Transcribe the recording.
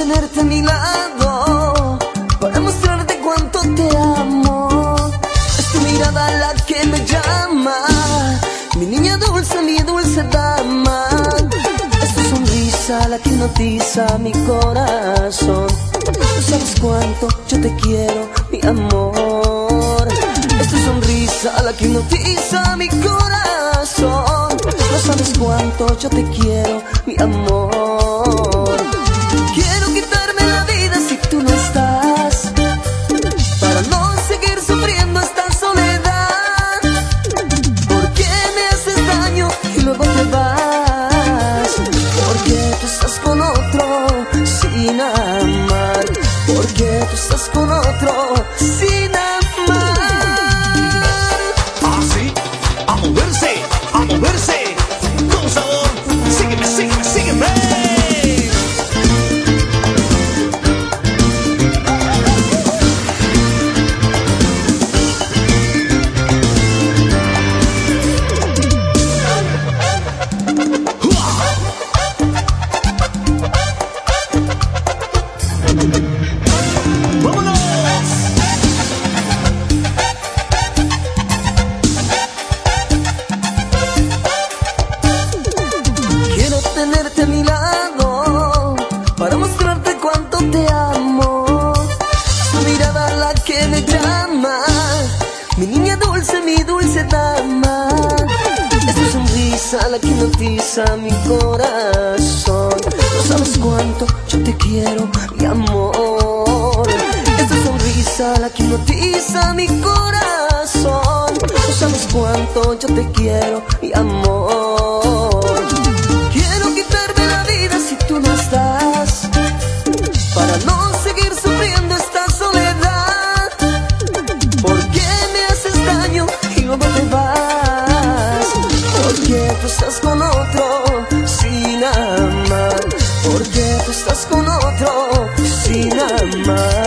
tenerte a mi lado para mostrarte cuánto te amo. Es tu mirada la que me llama, mi niña dulce, mi dulce dama. Es tu sonrisa la que hipnotiza mi corazón. Tú sabes cuánto yo te quiero, mi amor. Es tu sonrisa la que hipnotiza mi corazón. No sabes cuánto yo te quiero, mi amor. Quiero quitarme la vida si tú no estás, para no seguir sufriendo esta soledad. Porque me haces daño y luego te vas. Porque tú estás con otro sin amar. Porque tú estás con otro sin amar. Así, a moverse, a moverse. Con sabor, sígueme, sígueme, sígueme. Tenerte a mi lado para mostrarte cuánto te amo. Tu mirada la que me llama, mi niña dulce, mi dulce dama. Es tu sonrisa la que hipnotiza mi corazón. No sabes cuánto yo te quiero, mi amor. Es tu sonrisa la que hipnotiza mi corazón. No sabes cuánto yo te quiero, mi amor. Quiero quitarme la vida si tú no estás, para no seguir sufriendo esta soledad. Porque me haces daño y luego te vas. Porque tú estás con otro sin amar. Porque tú estás con otro sin amar.